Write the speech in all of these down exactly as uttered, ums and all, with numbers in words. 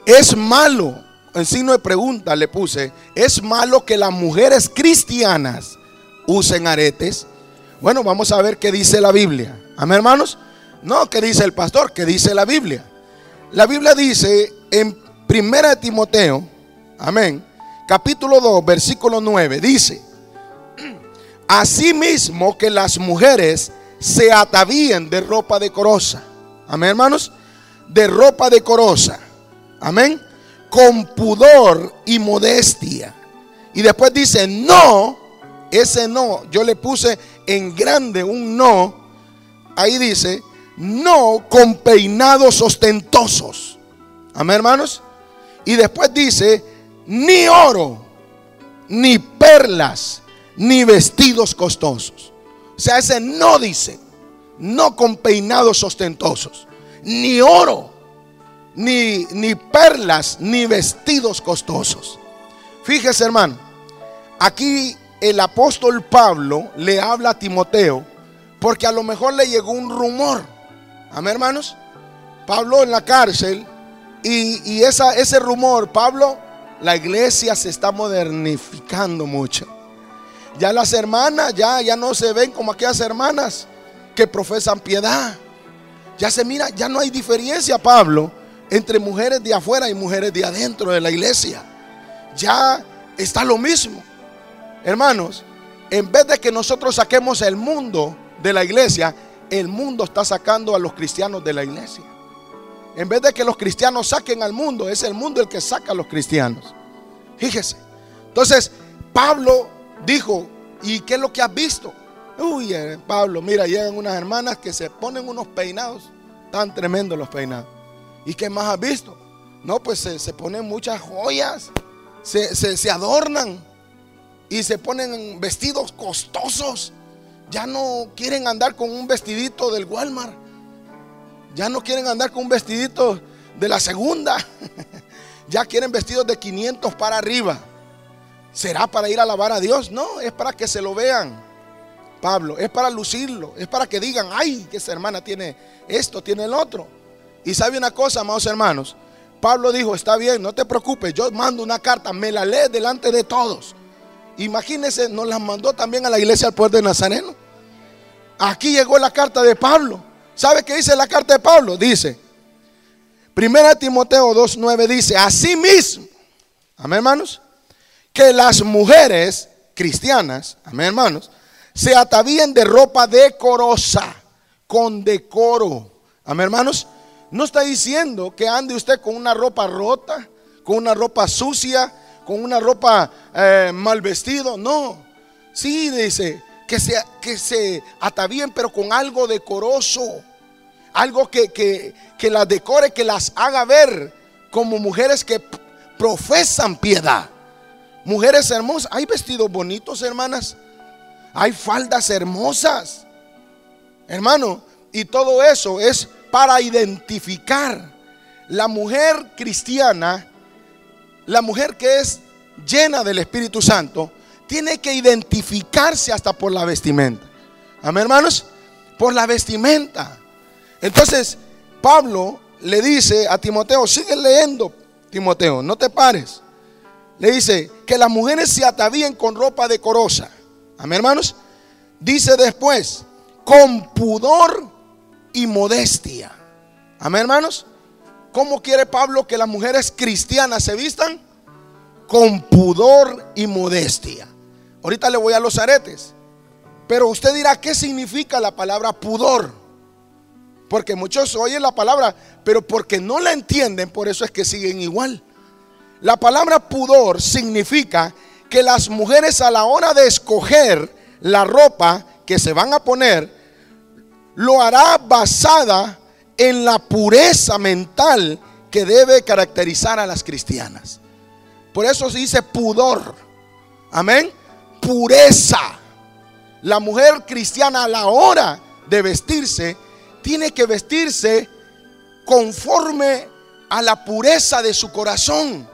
Es malo, en signo de pregunta le puse, ¿es malo que las mujeres cristianas usen aretes? Bueno, vamos a ver qué dice la Biblia. Amén, hermanos. No, ¿qué dice el pastor? ¿Qué dice la Biblia? La Biblia dice en primera de Timoteo, amén, capítulo dos, versículo nueve, dice: asimismo que las mujeres se atavíen de ropa decorosa. Amén, hermanos. De ropa decorosa. Amén. Con pudor y modestia. Y después dice no. Ese no, yo le puse en grande un no. Ahí dice no con peinados ostentosos. Amén, hermanos. Y después dice ni oro, ni perlas, ni vestidos costosos. O sea, ese no dice no con peinados ostentosos, ni oro, ni, ni perlas, ni vestidos costosos. Fíjese, hermano, aquí el apóstol Pablo le habla a Timoteo porque a lo mejor le llegó un rumor. Amén, hermanos. Pablo en la cárcel y, y esa, ese rumor, Pablo, la iglesia se está modernificando mucho. Ya las hermanas ya, ya no se ven como aquellas hermanas que profesan piedad. Ya se mira, ya no hay diferencia, Pablo, entre mujeres de afuera y mujeres de adentro de la iglesia. Ya está lo mismo. Hermanos, en vez de que nosotros saquemos el mundo de la iglesia, el mundo está sacando a los cristianos de la iglesia. En vez de que los cristianos saquen al mundo, es el mundo el que saca a los cristianos. Fíjese. Entonces, Pablo dijo: ¿y qué es lo que has visto? Uy, eh, Pablo, mira, llegan unas hermanas que se ponen unos peinados, tan tremendos los peinados. ¿Y qué más has visto? No, pues se, se ponen muchas joyas, se, se, se adornan y se ponen vestidos costosos. Ya no quieren andar con un vestidito del Walmart. Ya no quieren andar con un vestidito de la segunda. Ya quieren vestidos de quinientos para arriba. ¿Será para ir a alabar a Dios? No, es para que se lo vean, Pablo. Es para lucirlo. Es para que digan: ay, que esa hermana tiene esto, tiene el otro. Y sabe una cosa, amados hermanos, Pablo dijo: está bien, no te preocupes, yo mando una carta, me la lee delante de todos. Imagínense, nos la mandó también a la iglesia del Poder de Nazareno. Aquí llegó la carta de Pablo. ¿Sabe qué dice la carta de Pablo? Dice, primera de Timoteo dos nueve dice: asimismo, amén, hermanos, que las mujeres cristianas, amén, hermanos, se atavíen de ropa decorosa, con decoro. Amén, hermanos. No está diciendo que ande usted con una ropa rota, con una ropa sucia, con una ropa eh, mal vestido. No. Sí, dice que se, que se atavíen, pero con algo decoroso. Algo que, que, que las decore, que las haga ver como mujeres que profesan piedad. Mujeres hermosas. Hay vestidos bonitos, hermanas. Hay faldas hermosas, hermano. Y todo eso es para identificar la mujer cristiana. La mujer que es llena del Espíritu Santo tiene que identificarse hasta por la vestimenta. Amén, hermanos. Por la vestimenta. Entonces Pablo le dice a Timoteo: sigue leyendo, Timoteo, no te pares. Le dice que las mujeres se atavíen con ropa decorosa. Amén, hermanos. Dice después: con pudor y modestia. Amén, hermanos. ¿Cómo quiere Pablo que las mujeres cristianas se vistan? Con pudor y modestia. Ahorita le voy a los aretes. Pero usted dirá: ¿qué significa la palabra pudor? Porque muchos oyen la palabra, pero porque no la entienden, por eso es que siguen igual. La palabra pudor significa que las mujeres, a la hora de escoger la ropa que se van a poner, lo hará basada en la pureza mental que debe caracterizar a las cristianas. Por eso se dice pudor. Amén. Pureza. La mujer cristiana, a la hora de vestirse, tiene que vestirse conforme a la pureza de su corazón.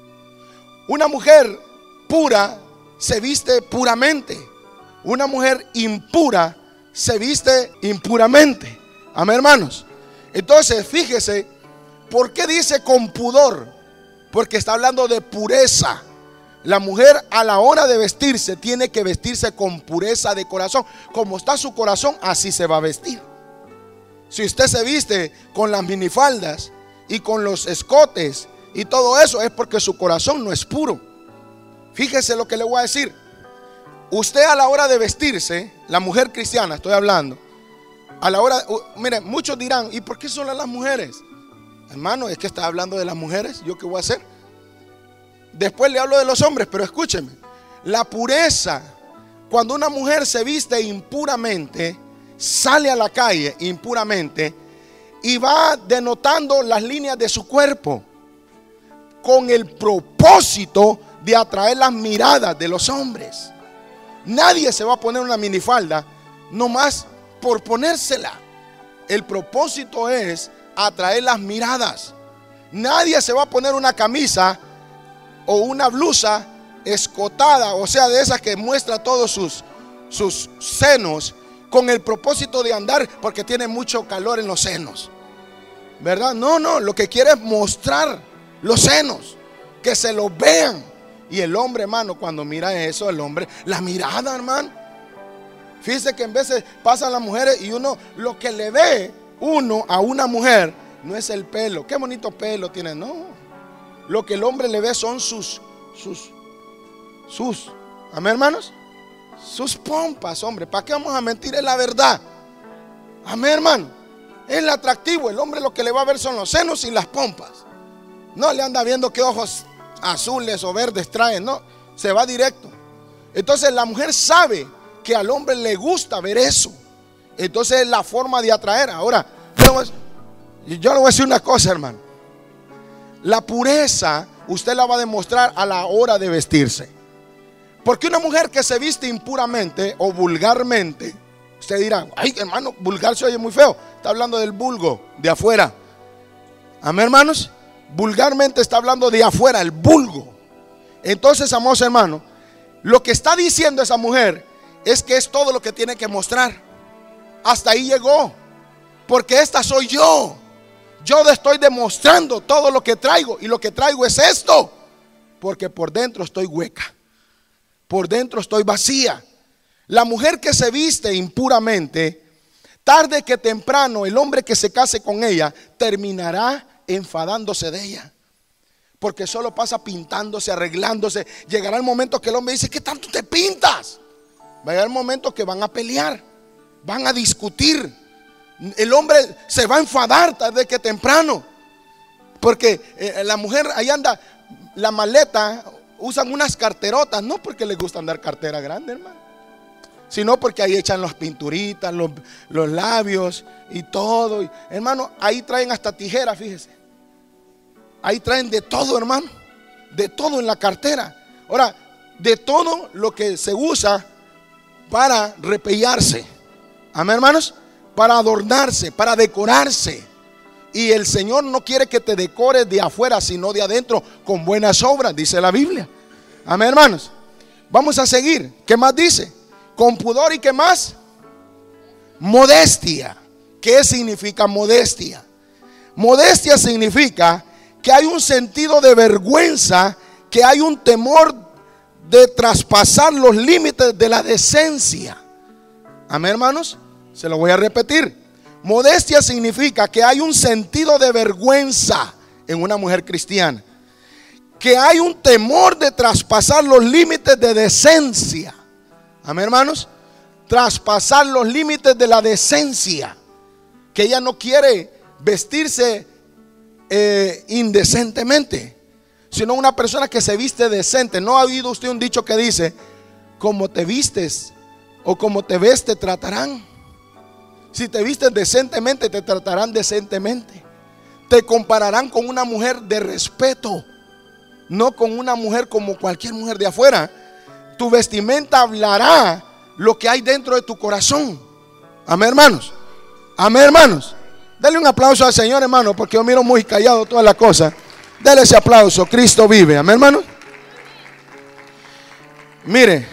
Una mujer pura se viste puramente. Una mujer impura se viste impuramente. Amén, hermanos. Entonces, fíjese, ¿por qué dice con pudor? porque está hablando de pureza. La mujer a la hora de vestirse tiene que vestirse con pureza de corazón. Como está su corazón, así se va a vestir. Si usted se viste con las minifaldas y con los escotes y todo eso, es porque su corazón no es puro. Fíjese lo que le voy a decir. Usted a la hora de vestirse, la mujer cristiana estoy hablando, a la hora, uh, miren, muchos dirán, ¿y por qué solo las mujeres? Hermano, es que está hablando de las mujeres. ¿Yo qué voy a hacer? Después le hablo de los hombres, pero escúcheme. La pureza, cuando una mujer se viste impuramente, sale a la calle impuramente y va denotando las líneas de su cuerpo con el propósito de atraer las miradas de los hombres. Nadie se va a poner una minifalda nomás por ponérsela. El propósito es atraer las miradas. Nadie se va a poner una camisa o una blusa escotada, o sea, de esas que muestra todos sus, sus senos, con el propósito de andar porque tiene mucho calor en los senos, ¿verdad? No, no, lo que quiere es mostrar los senos, que se los vean. Y el hombre, hermano, cuando mira eso, el hombre, la mirada, hermano. Fíjese que en veces pasan las mujeres y uno, lo que le ve uno a una mujer no es el pelo. Qué bonito pelo tiene, no. Lo que el hombre le ve son sus, sus, sus, amén, hermanos, sus pompas, hombre. ¿Para qué vamos a mentir? Es la verdad. Amén, hermano. Es el atractivo. El hombre lo que le va a ver son los senos y las pompas. No le anda viendo qué ojos azules o verdes traen, no. Se va directo. Entonces la mujer sabe que al hombre le gusta ver eso. Entonces es la forma de atraer. Ahora, yo le voy a decir una cosa, hermano. La pureza usted la va a demostrar a la hora de vestirse. Porque una mujer que se viste impuramente o vulgarmente, usted dirá, ay, hermano, vulgar se oye muy feo. Está hablando del vulgo, de afuera. Amén, hermanos. Vulgarmente está hablando de afuera, el vulgo. Entonces, amados hermanos, lo que está diciendo esa mujer es que es todo lo que tiene que mostrar. Hasta ahí llegó. Porque esta soy yo. Yo estoy demostrando todo lo que traigo. Y lo que traigo es esto. Porque por dentro estoy hueca. Por dentro estoy vacía. La mujer que se viste impuramente, tarde que temprano el hombre que se case con ella terminará enfadándose de ella. Porque solo pasa pintándose, arreglándose. Llegará el momento que el hombre dice, ¿qué tanto te pintas? Va a llegar el momento que van a pelear, van a discutir. El hombre se va a enfadar tarde que temprano. Porque eh, la mujer ahí anda, la maleta, usan unas carterotas. No porque les gusta andar cartera grande, hermano, sino porque ahí echan las pinturitas, los, los labios y todo. Y, hermano, ahí traen hasta tijeras, fíjese. Ahí traen de todo, hermano. De todo en la cartera. Ahora, de todo lo que se usa para repellarse. Amén, hermanos. Para adornarse, para decorarse. Y el Señor no quiere que te decores de afuera, sino de adentro, con buenas obras, dice la Biblia. Amén, hermanos. Vamos a seguir. ¿Qué más dice? Con pudor y ¿qué más? Modestia. ¿Qué significa modestia? Modestia significa que hay un sentido de vergüenza, que hay un temor de traspasar los límites de la decencia. Amén, hermanos. Se lo voy a repetir. Modestia significa que hay un sentido de vergüenza en una mujer cristiana, que hay un temor de traspasar los límites de decencia. Amén, hermanos. Traspasar los límites de la decencia, que ella no quiere vestirse eh, indecentemente, sino una persona que se viste decente. ¿No ha oído usted un dicho que dice, como te vistes o como te ves te tratarán? Si te vistes decentemente, te tratarán decentemente. Te compararán con una mujer de respeto, no con una mujer como cualquier mujer de afuera. Tu vestimenta hablará lo que hay dentro de tu corazón. Amén, hermanos. Amén, hermanos. Dale un aplauso al Señor, hermano, porque yo miro muy callado todas las cosas. Dale ese aplauso. Cristo vive. Amén, hermanos. Mire,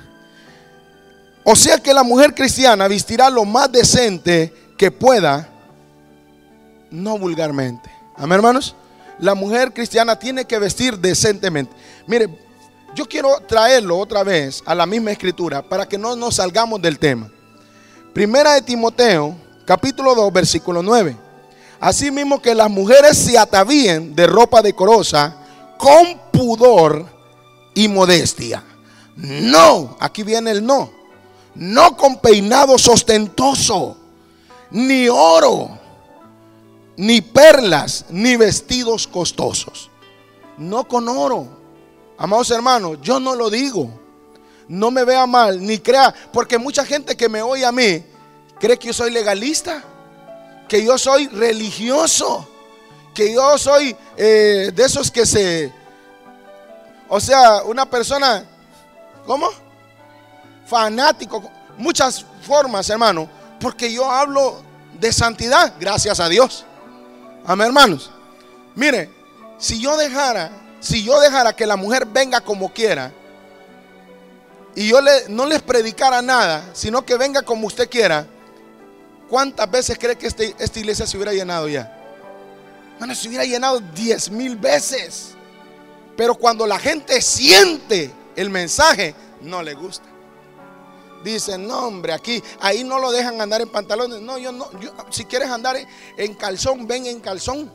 o sea que la mujer cristiana vestirá lo más decente que pueda, no vulgarmente. Amén, hermanos. la mujer cristiana tiene que vestir decentemente. Mire, yo quiero traerlo otra vez a la misma escritura para que no nos salgamos del tema. Primera de Timoteo, capítulo dos, versículo nueve. Asimismo que las mujeres se atavíen de ropa decorosa, con pudor y modestia. No, aquí viene el no. No con peinado ostentoso, ni oro, ni perlas, ni vestidos costosos. No con oro. Amados hermanos, yo no lo digo. No me vea mal, ni crea, porque mucha gente que me oye a mí cree que yo soy legalista, que yo soy religioso, que yo soy eh, de esos que se, o sea, una persona, ¿cómo? Fanático, muchas formas, hermano, porque yo hablo de santidad, gracias a Dios. Amén, hermanos. Mire, si yo dejara, si yo dejara que la mujer venga como quiera, y yo le, no les predicara nada, sino que venga como usted quiera, ¿cuántas veces cree que este, esta iglesia se hubiera llenado ya? Bueno, se hubiera llenado diez mil veces. Pero cuando la gente siente el mensaje, no le gusta. Dicen, no hombre, aquí, ahí no lo dejan andar en pantalones. No, yo no, yo, si quieres andar en, en calzón, ven en calzón.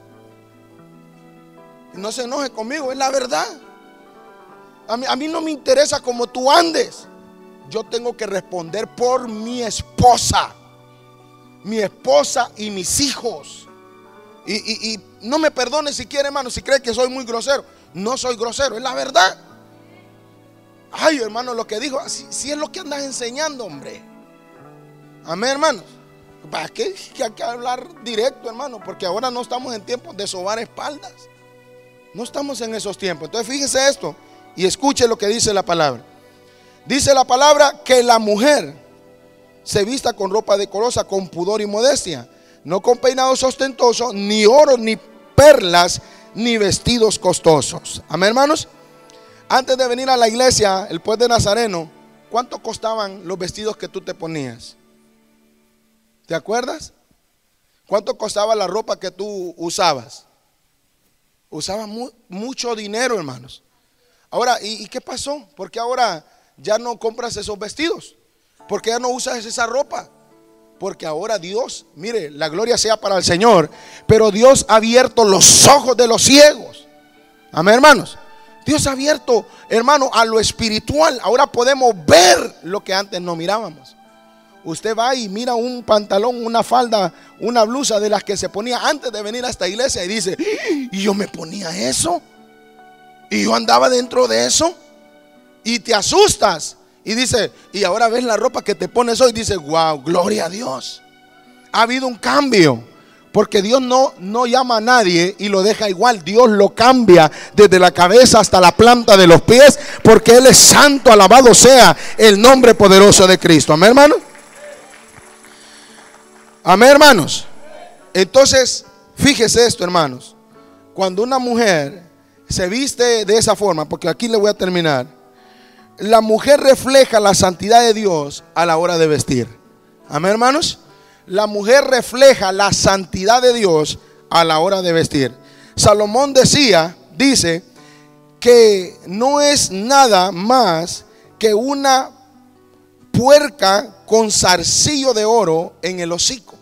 No se enoje conmigo, es la verdad. A mí, a mí no me interesa cómo tú andes. Yo tengo que responder por mi esposa, mi esposa y mis hijos. Y, y, y no me perdone si quiere, hermano, si cree que soy muy grosero. No soy grosero, es la verdad. Ay, hermano, lo que dijo, si, si es lo que andas enseñando, hombre. Amén, hermanos. ¿Para qué hay que hablar directo, hermano? Porque ahora no estamos en tiempos de sobar espaldas. No estamos en esos tiempos. Entonces fíjese esto y escuche lo que dice la palabra. Dice la palabra que la mujer se vista con ropa decorosa, con pudor y modestia, no con peinados ostentosos, ni oro, ni perlas, ni vestidos costosos. Amén, hermanos. Antes de venir a la iglesia, el pueblo de Nazareno, ¿cuánto costaban los vestidos que tú te ponías? ¿Te acuerdas? ¿Cuánto costaba la ropa que tú usabas? Usaba mu mucho dinero, hermanos. Ahora, ¿y, ¿y qué pasó? ¿Por qué ahora ya no compras esos vestidos? ¿Por qué ya no usas esa ropa? Porque ahora Dios, mire, la gloria sea para el Señor, pero Dios ha abierto los ojos de los ciegos. Amén, hermanos. Dios ha abierto, hermano, a lo espiritual. Ahora podemos ver lo que antes no mirábamos. Usted va y mira un pantalón, una falda, una blusa de las que se ponía antes de venir a esta iglesia y dice, y yo me ponía eso, y yo andaba dentro de eso, y te asustas. Y dice, y ahora ves la ropa que te pones hoy, dice, wow, gloria a Dios. Ha habido un cambio, porque Dios no, no llama a nadie y lo deja igual. Dios lo cambia desde la cabeza hasta la planta de los pies, porque Él es santo, alabado sea el nombre poderoso de Cristo. Amén, hermano. Amén, hermanos. Entonces, fíjese esto, hermanos. Cuando una mujer se viste de esa forma, porque aquí le voy a terminar, la mujer refleja la santidad de Dios a la hora de vestir. Amén, hermanos. La mujer refleja la santidad de Dios a la hora de vestir. Salomón decía, dice, que no es nada más que una puerca con zarcillo de oro en el hocico.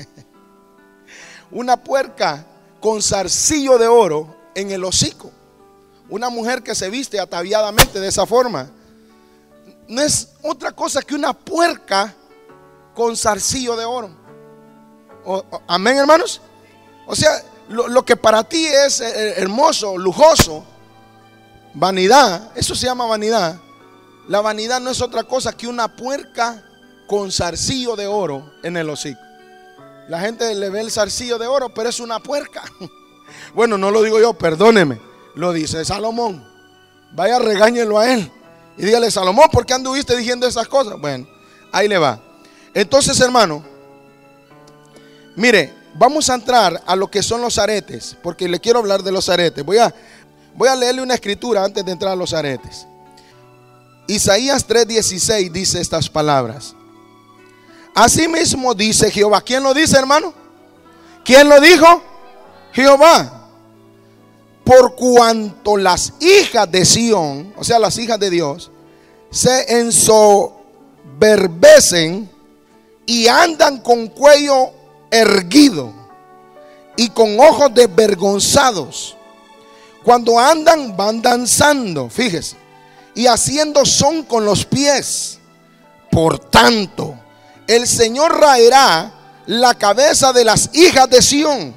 Una puerca con zarcillo de oro en el hocico. Una mujer que se viste ataviadamente de esa forma no es otra cosa que una puerca con zarcillo de oro. O, o, amén, hermanos. O sea, lo, lo que para ti es hermoso, lujoso, vanidad, eso se llama vanidad. La vanidad no es otra cosa que una puerca con zarcillo de oro en el hocico. La gente le ve el zarcillo de oro, pero es una puerca. Bueno, no lo digo yo, perdóneme, lo dice Salomón. Vaya, regáñelo a él y dígale, Salomón, ¿por qué anduviste diciendo esas cosas? Bueno, ahí le va. Entonces, hermano, mire, vamos a entrar a lo que son los aretes, porque le quiero hablar de los aretes. Voy a, voy a leerle una escritura antes de entrar a los aretes. Isaías tres dieciséis dice estas palabras. Así mismo dice Jehová. ¿Quién lo dice, hermano? ¿Quién lo dijo? Jehová. por cuanto las hijas de Sión, o sea, las hijas de Dios, se ensoberbecen y andan con cuello erguido y con ojos desvergonzados. Cuando andan, van danzando, fíjese, y haciendo son con los pies. Por tanto, el Señor raerá la cabeza de las hijas de Sión,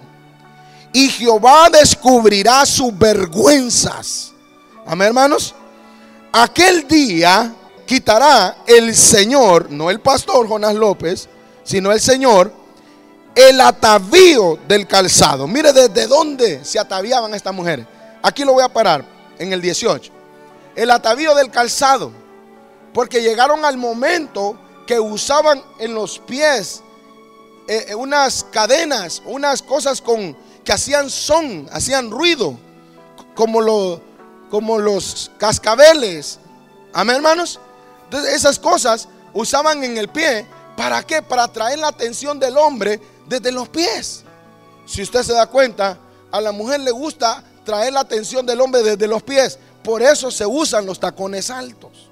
y Jehová descubrirá sus vergüenzas. Amén, hermanos. Aquel día quitará el Señor, no el pastor Jonás López, sino el Señor, el atavío del calzado. Mire desde dónde se ataviaban estas mujeres. Aquí lo voy a parar en el dieciocho. El atavío del calzado, porque llegaron al momento que usaban en los pies eh, unas cadenas, unas cosas con que hacían son, hacían ruido, como, lo, como los cascabeles. Amén, hermanos. Entonces esas cosas usaban en el pie. ¿Para qué? Para atraer la atención del hombre desde los pies. Si usted se da cuenta, a la mujer le gusta traer la atención del hombre desde los pies. Por eso se usan los tacones altos.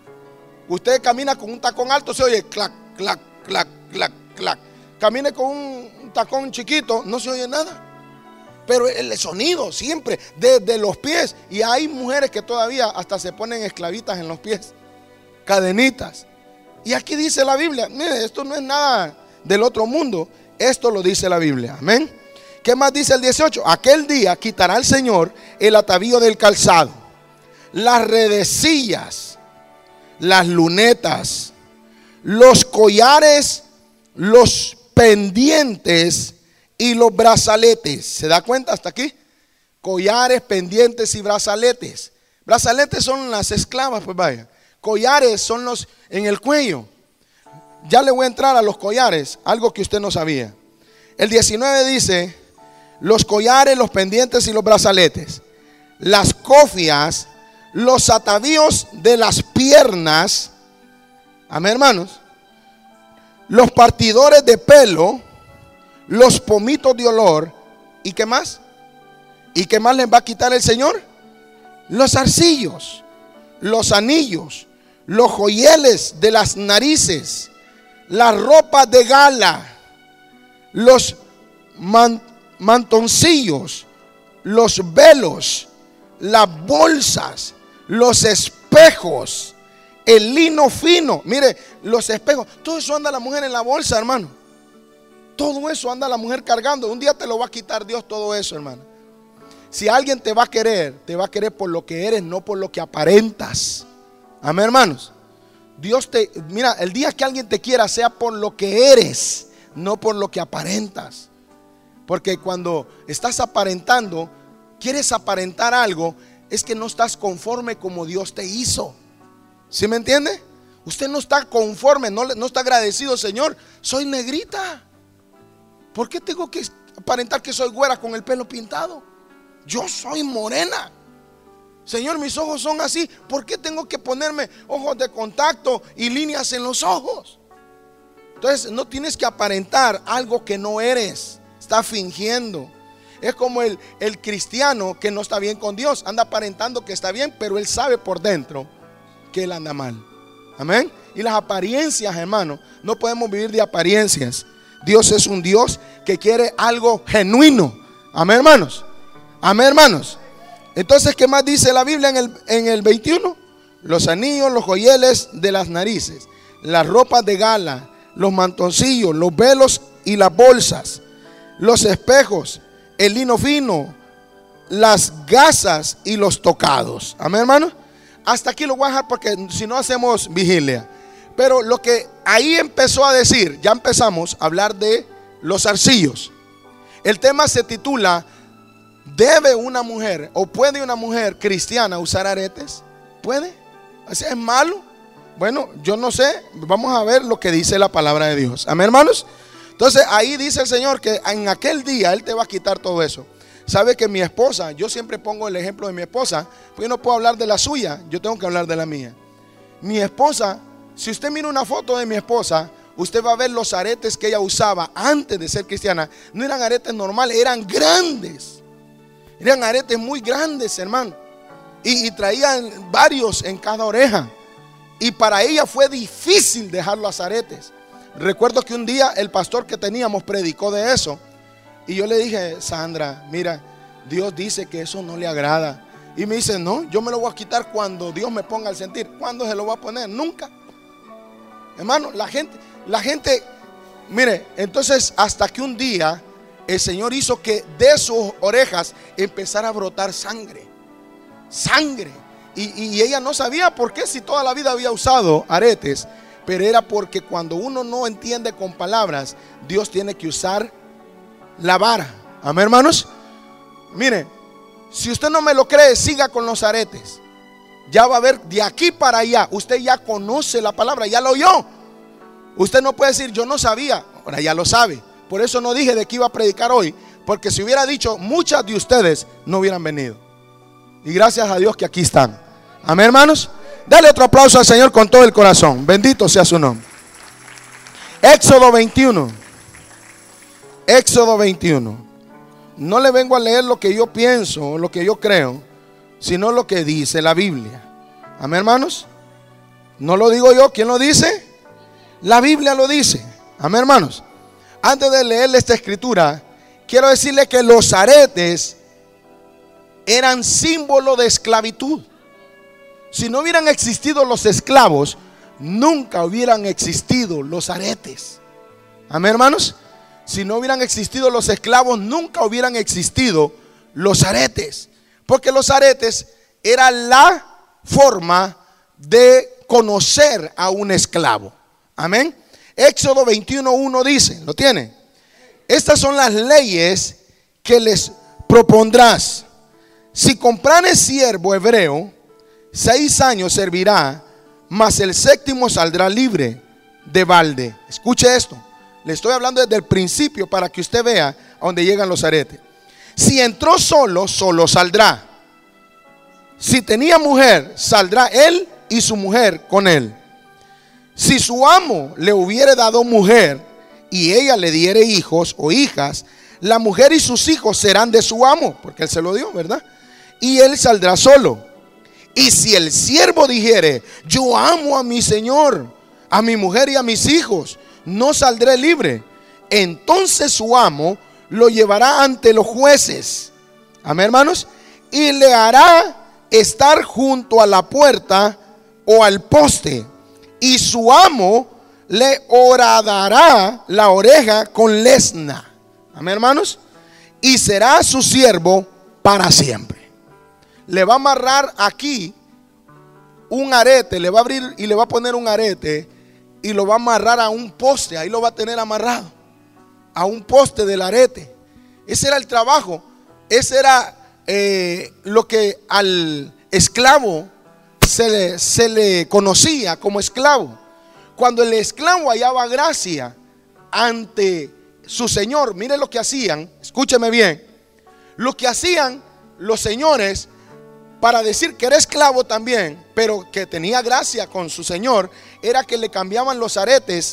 Usted camina con un tacón alto, se oye clac, clac, clac, clac, clac. Camine con un tacón chiquito, no se oye nada. Pero el sonido siempre desde los pies. Y hay mujeres que todavía hasta se ponen esclavitas en los pies, cadenitas. Y aquí dice la Biblia, mire, esto no es nada del otro mundo, esto lo dice la Biblia. Amén. ¿Qué más dice el dieciocho? Aquel día quitará el Señor el atavío del calzado, las redecillas, las lunetas, los collares, los pendientes y los brazaletes. ¿Se da cuenta hasta aquí? Collares, pendientes y brazaletes. Brazaletes son las esclavas, pues vaya. Collares son los en el cuello. Ya le voy a entrar a los collares, algo que usted no sabía. El diecinueve dice: los collares, los pendientes y los brazaletes, las cofias, los atavíos de las piernas. Amén, hermanos. Los partidores de pelo, los pomitos de olor. ¿Y qué más? ¿Y qué más les va a quitar el Señor? Los zarcillos, los anillos, los joyeles de las narices, las ropas de gala, los man, mantoncillos, los velos, las bolsas, los espejos, el lino fino. Mire, los espejos, todo eso anda la mujer en la bolsa, hermano. Todo eso anda la mujer cargando. Un día te lo va a quitar Dios todo eso, hermano. Si alguien te va a querer, te va a querer por lo que eres, no por lo que aparentas. Amén, hermanos. Dios te, mira, el día que alguien te quiera sea por lo que eres, no por lo que aparentas. Porque cuando estás aparentando, quieres aparentar algo, es que no estás conforme como Dios te hizo. ¿Sí me entiende? Usted no está conforme, no, no está agradecido. Señor, soy negrita. ¿Por qué tengo que aparentar que soy güera con el pelo pintado? Yo soy morena. Señor, mis ojos son así. ¿Por qué tengo que ponerme ojos de contacto y líneas en los ojos? Entonces no tienes que aparentar algo que no eres. Está fingiendo. Es como el, el cristiano que no está bien con Dios. Anda aparentando que está bien, pero él sabe por dentro que él anda mal. Amén. Y las apariencias, hermano, no podemos vivir de apariencias. Dios es un Dios que quiere algo genuino. Amén, hermanos. Amén, hermanos. Entonces, ¿qué más dice la Biblia en el, en el veintiuno? Los anillos, los joyeles de las narices, las ropas de gala, los mantoncillos, los velos y las bolsas, los espejos, el lino fino, las gasas y los tocados. Amén, hermano. Hasta aquí lo voy a dejar porque si no hacemos vigilia. Pero lo que ahí empezó a decir, ya empezamos a hablar de los zarcillos. El tema se titula: ¿debe una mujer o puede una mujer cristiana usar aretes? ¿Puede? ¿Es malo? Bueno, yo no sé. Vamos a ver lo que dice la palabra de Dios. Amén, hermanos. Entonces ahí dice el Señor que en aquel día Él te va a quitar todo eso. Sabe que mi esposa, yo siempre pongo el ejemplo de mi esposa, porque yo no puedo hablar de la suya, yo tengo que hablar de la mía. Mi esposa, si usted mira una foto de mi esposa, usted va a ver los aretes que ella usaba antes de ser cristiana. No eran aretes normales, eran grandes. Eran aretes muy grandes, hermano. Y, y traían varios en cada oreja. Y para ella fue difícil dejar los aretes. Recuerdo que un día el pastor que teníamos predicó de eso. Y yo le dije, Sandra, mira, Dios dice que eso no le agrada. Y me dice, no, yo me lo voy a quitar cuando Dios me ponga al sentir. ¿Cuándo se lo va a poner? Nunca. Hermano, la gente, la gente, mire, entonces hasta que un día el Señor hizo que de sus orejas empezara a brotar sangre. Sangre. Y, y ella no sabía por qué, si toda la vida había usado aretes. Pero era porque cuando uno no entiende con palabras, Dios tiene que usar la vara. Amén, hermanos. Mire, si usted no me lo cree, siga con los aretes. Ya va a ver de aquí para allá. Usted ya conoce la palabra, ya lo oyó. Usted no puede decir, yo no sabía. Ahora ya lo sabe. Por eso no dije de qué iba a predicar hoy, porque si hubiera dicho, muchas de ustedes no hubieran venido. Y gracias a Dios que aquí están. Amén, hermanos. Dale otro aplauso al Señor con todo el corazón. Bendito sea su nombre. Éxodo veintiuno. Éxodo veintiuno. No le vengo a leer lo que yo pienso, lo que yo creo, sino lo que dice la Biblia. Amén, hermanos. No lo digo yo. ¿Quién lo dice? La Biblia lo dice. Amén, hermanos. Antes de leerle esta escritura, quiero decirle que los aretes eran símbolo de esclavitud. Si no hubieran existido los esclavos, nunca hubieran existido los aretes. Amén, hermanos. Si no hubieran existido los esclavos, nunca hubieran existido los aretes. Porque los aretes eran la forma de conocer a un esclavo. Amén. Éxodo veintiuno uno dice, ¿lo tiene? Estas son las leyes que les propondrás. Si comprares siervo hebreo, seis años servirá, mas el séptimo saldrá libre de balde. Escuche esto. Le estoy hablando desde el principio para que usted vea a dónde llegan los aretes. Si entró solo, solo saldrá. Si tenía mujer, saldrá él y su mujer con él. Si su amo le hubiere dado mujer y ella le diere hijos o hijas, la mujer y sus hijos serán de su amo, porque él se lo dio, ¿verdad? Y él saldrá solo. Y si el siervo dijere, yo amo a mi señor, a mi mujer y a mis hijos, no saldré libre, entonces su amo lo llevará ante los jueces. Amén, hermanos. Y le hará estar junto a la puerta o al poste, y su amo le horadará la oreja con lesna. Amén, hermanos. Y será su siervo para siempre. Le va a amarrar aquí un arete, le va a abrir y le va a poner un arete y lo va a amarrar a un poste. Ahí lo va a tener amarrado a un poste del arete. Ese era el trabajo. Ese era eh, lo que al esclavo se le, se le conocía como esclavo. Cuando el esclavo hallaba gracia ante su señor, mire lo que hacían. Escúcheme bien. Lo que hacían los señores para decir que era esclavo también, pero que tenía gracia con su señor, era que le cambiaban los aretes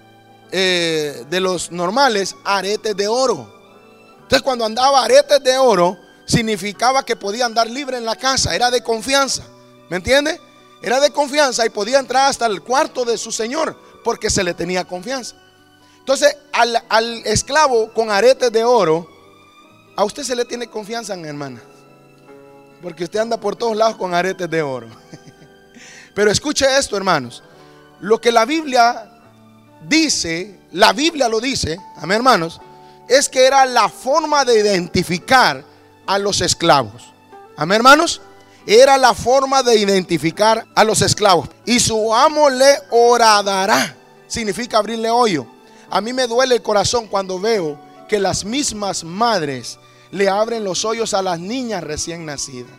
eh, de los normales a aretes de oro. Entonces cuando andaba aretes de oro, significaba que podía andar libre en la casa. Era de confianza, ¿me entiende? Era de confianza y podía entrar hasta el cuarto de su señor porque se le tenía confianza. Entonces al, al esclavo con aretes de oro, a usted se le tiene confianza, hermana, porque usted anda por todos lados con aretes de oro. Pero escuche esto, hermanos. Lo que la Biblia dice, la Biblia lo dice, amén, hermanos, es que era la forma de identificar a los esclavos. Amén, hermanos. Era la forma de identificar a los esclavos. Y su amo le horadará. Significa abrirle hoyo. A mí me duele el corazón cuando veo que las mismas madres le abren los hoyos a las niñas recién nacidas.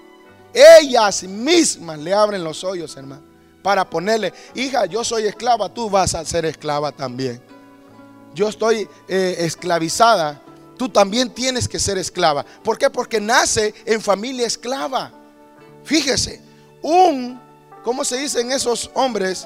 Ellas mismas le abren los hoyos, hermano, para ponerle, hija, yo soy esclava, tú vas a ser esclava también. Yo estoy eh, esclavizada, tú también tienes que ser esclava. ¿Por qué? Porque nace en familia esclava. Fíjese, un, ¿cómo se dicen esos hombres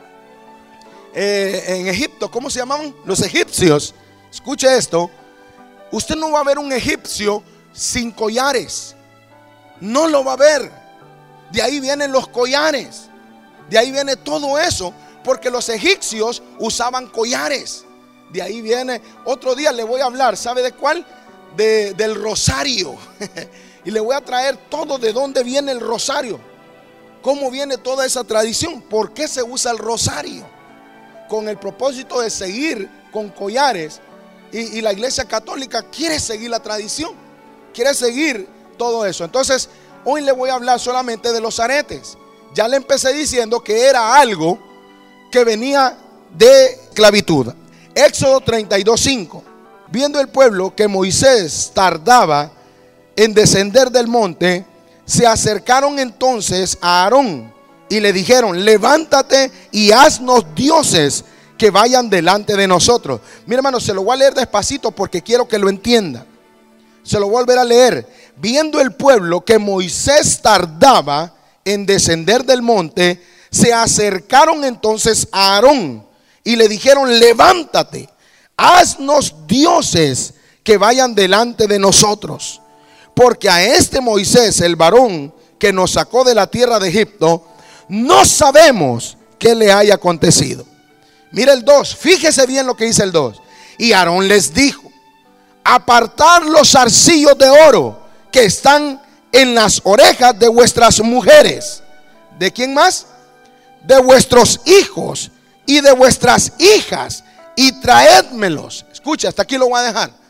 eh, en Egipto? ¿Cómo se llamaban? Los egipcios. Escuche esto. Usted no va a ver un egipcio sin collares. No lo va a ver. De ahí vienen los collares. De ahí viene todo eso, porque los egipcios usaban collares. De ahí viene. Otro día le voy a hablar, ¿sabe de cuál? De, del rosario. Y le voy a traer todo de dónde viene el rosario, cómo viene toda esa tradición, por qué se usa el rosario, con el propósito de seguir con collares. Y, y la Iglesia Católica quiere seguir la tradición, quiere seguir todo eso. Entonces hoy le voy a hablar solamente de los aretes. Ya le empecé diciendo que era algo que venía de esclavitud. Éxodo treinta y dos, cinco. Viendo el pueblo que Moisés tardaba en descender del monte, se acercaron entonces a Aarón y le dijeron: levántate y haznos dioses que vayan delante de nosotros. Mira, hermano, se lo voy a leer despacito porque quiero que lo entienda. Se lo voy a volver a leer. Viendo el pueblo que Moisés tardaba en descender del monte, se acercaron entonces a Aarón y le dijeron: levántate, haznos dioses que vayan delante de nosotros, porque a este Moisés, el varón que nos sacó de la tierra de Egipto, no sabemos qué le haya acontecido. Mira el dos, fíjese bien lo que dice el dos. Y Aarón les dijo: apartad los zarcillos de oro que están en las orejas de vuestras mujeres. ¿De quién más? De vuestros hijos y de vuestras hijas, y traédmelos. Escucha, hasta aquí lo voy a dejar.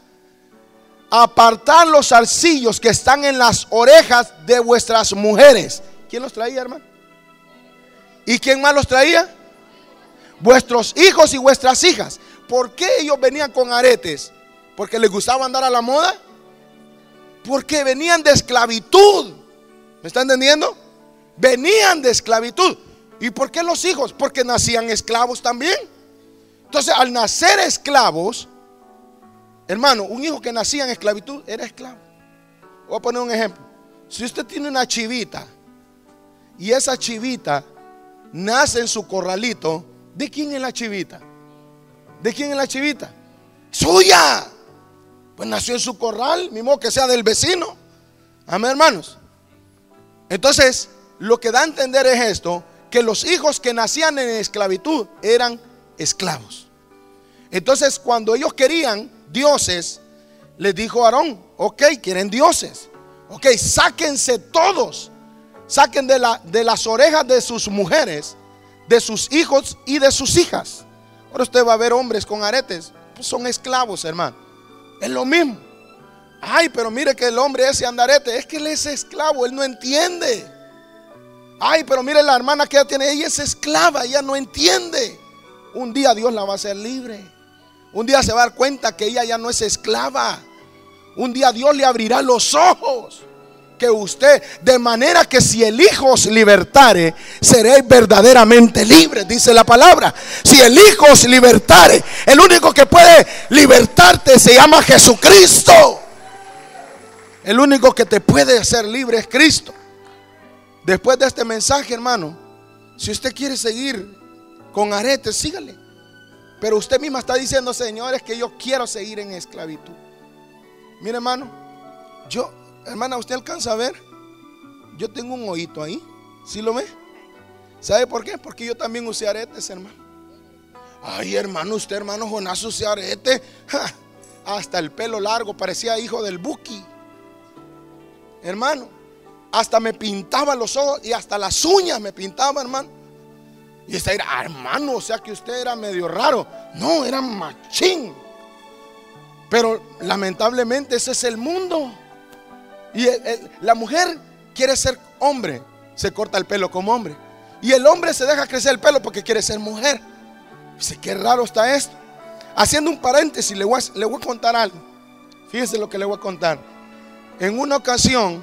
Apartad los zarcillos que están en las orejas de vuestras mujeres. ¿Quién los traía, hermano? ¿Y quién más los traía? Vuestros hijos y vuestras hijas. ¿Por qué ellos venían con aretes? ¿Porque les gustaba andar a la moda? Porque venían de esclavitud. ¿Me está entendiendo? Venían de esclavitud. ¿Y por qué los hijos? Porque nacían esclavos también. Entonces, al nacer esclavos, hermano, un hijo que nacía en esclavitud era esclavo. Voy a poner un ejemplo. Si usted tiene una chivita y esa chivita nace en su corralito, ¿de quién es la chivita? ¿De quién es la chivita? ¡Suya! Pues nació en su corral, mismo que sea del vecino. Amén, hermanos. Entonces, lo que da a entender es esto: que los hijos que nacían en esclavitud eran esclavos. Entonces, cuando ellos querían dioses, les dijo Aarón: ok, quieren dioses, ok, sáquense todos, saquen de, la, de las orejas de sus mujeres, de sus hijos y de sus hijas. Ahora usted va a ver hombres con aretes, pues son esclavos, hermano. Es lo mismo. Ay, pero mire que el hombre ese anda arete, es que él es esclavo, él no entiende. Ay, pero mire la hermana que ella tiene, ella es esclava, ella no entiende. Un día Dios la va a hacer libre. Un día se va a dar cuenta que ella ya no es esclava. Un día Dios le abrirá los ojos, que usted, de manera que si el Hijo os libertare, seréis verdaderamente libres, dice la palabra. Si el Hijo os libertare, el único que puede libertarte se llama Jesucristo. El único que te puede hacer libre es Cristo. Después de este mensaje, hermano, si usted quiere seguir con aretes, sígale. Pero usted misma está diciendo: Señor, es que yo quiero seguir en esclavitud. Mire, hermano, yo, hermana, ¿usted alcanza a ver? Yo tengo un hoyito ahí. ¿Sí lo ve? ¿Sabe por qué? Porque yo también usé aretes, hermano. Ay, hermano, usted, hermano Jonás, usé aretes. Ja, hasta el pelo largo, parecía hijo del Buki. Hermano, hasta me pintaba los ojos y hasta las uñas me pintaba, hermano. Y esta era, ah, hermano, o sea que usted era medio raro. No, era machín. Pero lamentablemente ese es el mundo. Y el, el, la mujer quiere ser hombre, se corta el pelo como hombre. Y el hombre se deja crecer el pelo porque quiere ser mujer. Dice, qué raro está esto. Haciendo un paréntesis, le voy a, le voy a contar algo. Fíjense lo que le voy a contar. En una ocasión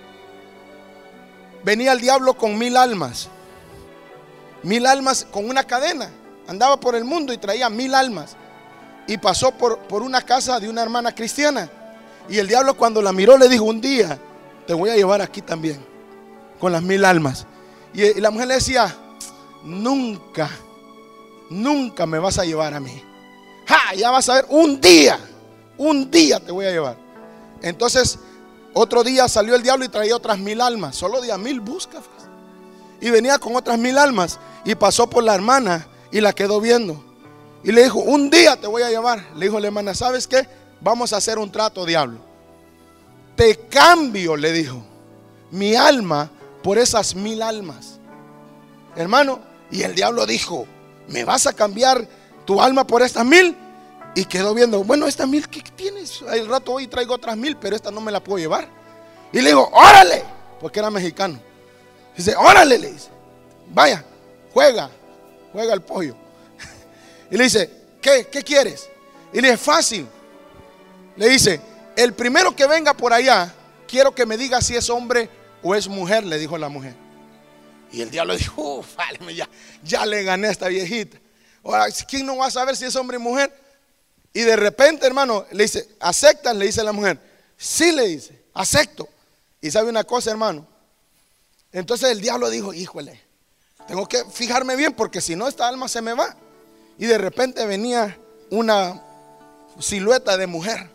venía el diablo con mil almas. Mil almas con una cadena. Andaba por el mundo y traía mil almas. Y pasó por, por una casa de una hermana cristiana. Y el diablo, cuando la miró, le dijo: un día te voy a llevar aquí también, con las mil almas. Y, y la mujer le decía: nunca, nunca me vas a llevar a mí. ¡Ja! Ya vas a ver, un día, un día te voy a llevar. Entonces Otro día salió el diablo y traía otras mil almas. Solo de a mil busca. Y venía con otras mil almas. Y pasó por la hermana y la quedó viendo. Y le dijo, un día te voy a llevar. Le dijo la hermana, ¿sabes qué? Vamos a hacer un trato, diablo. Te cambio, le dijo, mi alma por esas mil almas. Hermano, y el diablo dijo, ¿me vas a cambiar tu alma por estas mil? Y quedó viendo, bueno, estas mil, ¿qué tienes? El rato hoy traigo otras mil, pero esta no me la puedo llevar. Y le dijo, órale, porque era mexicano. Dice, órale, le dice, vaya, juega, juega el pollo. Y le dice, ¿qué? ¿Qué quieres? Y le dice, fácil. Le dice, el primero que venga por allá, quiero que me diga si es hombre o es mujer, le dijo la mujer. Y el diablo dijo, uff, váleme, ya, ya le gané a esta viejita. Ahora, ¿quién no va a saber si es hombre o mujer? Y de repente, hermano, le dice, ¿aceptan? Le dice la mujer. Sí, le dice, acepto. Y sabe una cosa, hermano. Entonces el diablo dijo, híjole, tengo que fijarme bien porque si no esta alma se me va. Y de repente venía una silueta de mujer.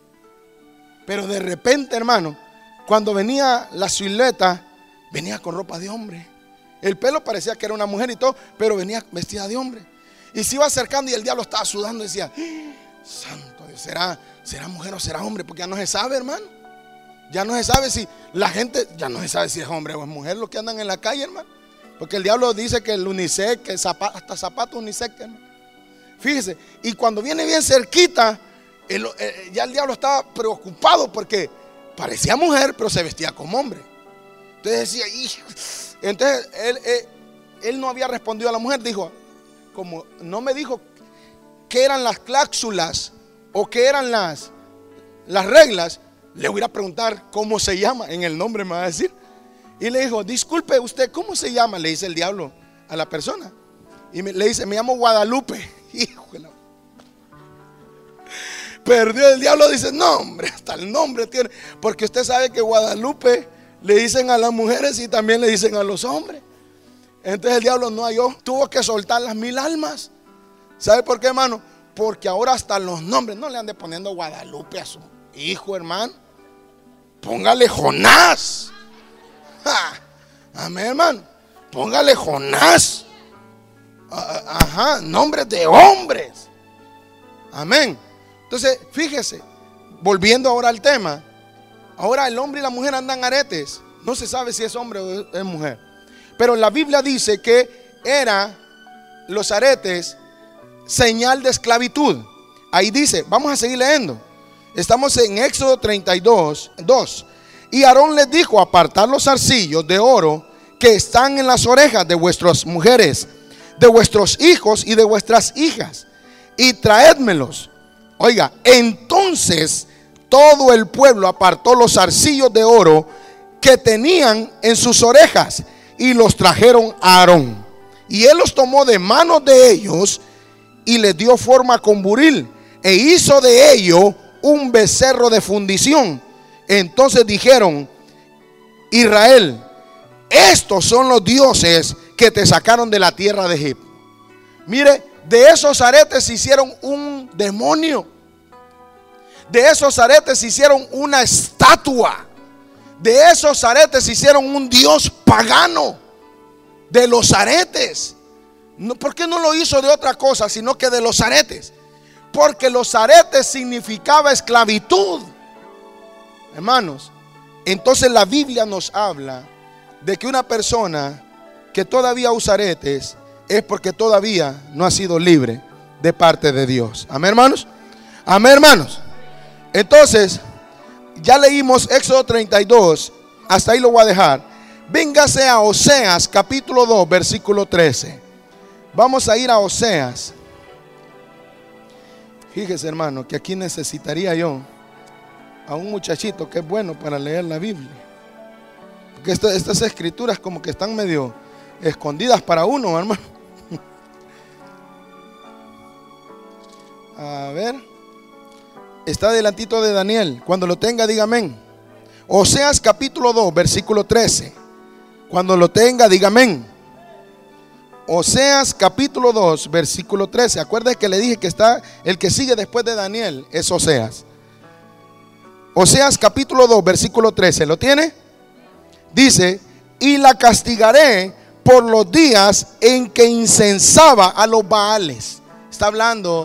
Pero de repente, hermano, cuando venía la silueta, venía con ropa de hombre. El pelo parecía que era una mujer y todo, pero venía vestida de hombre. Y se iba acercando y el diablo estaba sudando y decía, santo Dios, ¿será, será mujer o será hombre? Porque ya no se sabe, hermano. Ya no se sabe si la gente, ya no se sabe si es hombre o es mujer los que andan en la calle, hermano. Porque el diablo dice que el unisex, que zapato, hasta zapatos unisex, hermano. Fíjese, y cuando viene bien cerquita, el, el, ya el diablo estaba preocupado porque parecía mujer, pero se vestía como hombre. Entonces decía, hijo. Entonces él, él, él no había respondido a la mujer, dijo, como no me dijo qué eran las cláusulas o qué eran las, las reglas, le voy a preguntar cómo se llama, en el nombre me va a decir. Y le dijo, disculpe usted, ¿cómo se llama? Le dice el diablo a la persona. Y me, le dice, me llamo Guadalupe. Híjole. Perdió el diablo, dice, no hombre, hasta el nombre tiene. Porque usted sabe que Guadalupe le dicen a las mujeres y también le dicen a los hombres. Entonces el diablo no halló, tuvo que soltar las mil almas. ¿Sabe por qué, hermano? Porque ahora hasta los nombres, no le ande poniendo Guadalupe a su hijo, hermano. Póngale Jonás. Ja. Amén, hermano. Póngale Jonás. Ajá, nombres de hombres. Amén. Entonces, fíjese, volviendo ahora al tema. Ahora el hombre y la mujer andan aretes. No se sabe si es hombre o es mujer. Pero la Biblia dice que era los aretes señal de esclavitud. Ahí dice, vamos a seguir leyendo. Estamos en Éxodo treinta y dos, dos. Y Aarón les dijo, apartad los zarcillos de oro que están en las orejas de vuestras mujeres, de vuestros hijos y de vuestras hijas, y traédmelos. Oiga, entonces todo el pueblo apartó los zarcillos de oro que tenían en sus orejas y los trajeron a Aarón. Y él los tomó de manos de ellos y les dio forma con buril e hizo de ello un becerro de fundición. Entonces dijeron, Israel, estos son los dioses que te sacaron de la tierra de Egipto. Mire, de esos aretes se hicieron un demonio. De esos aretes se hicieron una estatua. De esos aretes se hicieron un dios pagano. De los aretes. No, ¿por qué no lo hizo de otra cosa, sino que de los aretes? Porque los aretes significaba esclavitud. Hermanos, entonces la Biblia nos habla de que una persona que todavía usa aretes es porque todavía no ha sido libre de parte de Dios. Amén, hermanos. Amén, hermanos. Entonces, ya leímos Éxodo treinta y dos. Hasta ahí lo voy a dejar. Véngase a Oseas capítulo dos, versículo trece. Vamos a ir a Oseas. Fíjese, hermano, que aquí necesitaría yo a un muchachito que es bueno para leer la Biblia. Porque esto, estas escrituras como que están medio escondidas para uno, hermano. A ver. Está adelantito de Daniel. Cuando lo tenga, diga amén. Oseas capítulo dos, versículo trece. Cuando lo tenga, diga amén. Oseas capítulo dos, versículo trece. Acuérdate que le dije que está el que sigue después de Daniel es Oseas. Oseas capítulo dos, versículo trece. ¿Lo tiene? Dice: y la castigaré por los días en que incensaba a los Baales. Está hablando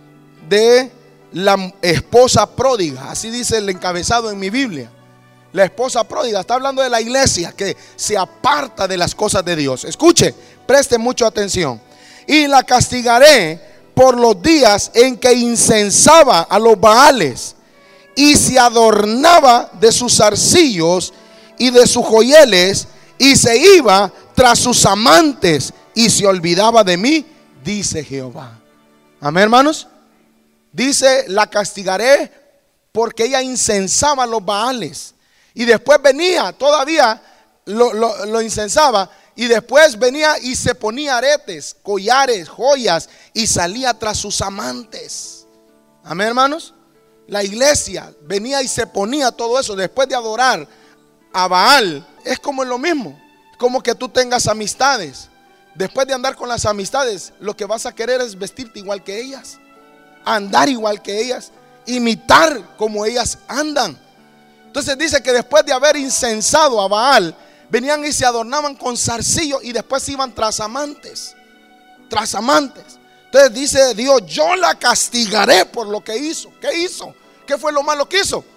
de la esposa pródiga. Así dice el encabezado en mi Biblia. La esposa pródiga. Está hablando de la iglesia que se aparta de las cosas de Dios. Escuche, preste mucha atención. Y la castigaré por los días en que incensaba a los Baales y se adornaba de sus zarcillos y de sus joyeles, y se iba tras sus amantes y se olvidaba de mí, dice Jehová. Amén, hermanos. Dice: la castigaré porque ella incensaba a los Baales. Y después venía, todavía lo, lo, lo incensaba. Y después venía y se ponía aretes, collares, joyas, y salía tras sus amantes. Amén, hermanos. La iglesia venía y se ponía todo eso después de adorar a Baal. Es como lo mismo, como que tú tengas amistades. Después de andar con las amistades, lo que vas a querer es vestirte igual que ellas, andar igual que ellas, imitar como ellas andan. Entonces dice que después de haber incensado a Baal, venían y se adornaban con zarcillo y después iban tras amantes, tras amantes. Entonces dice Dios: yo la castigaré por lo que hizo. ¿Qué hizo? ¿Qué fue lo malo que hizo?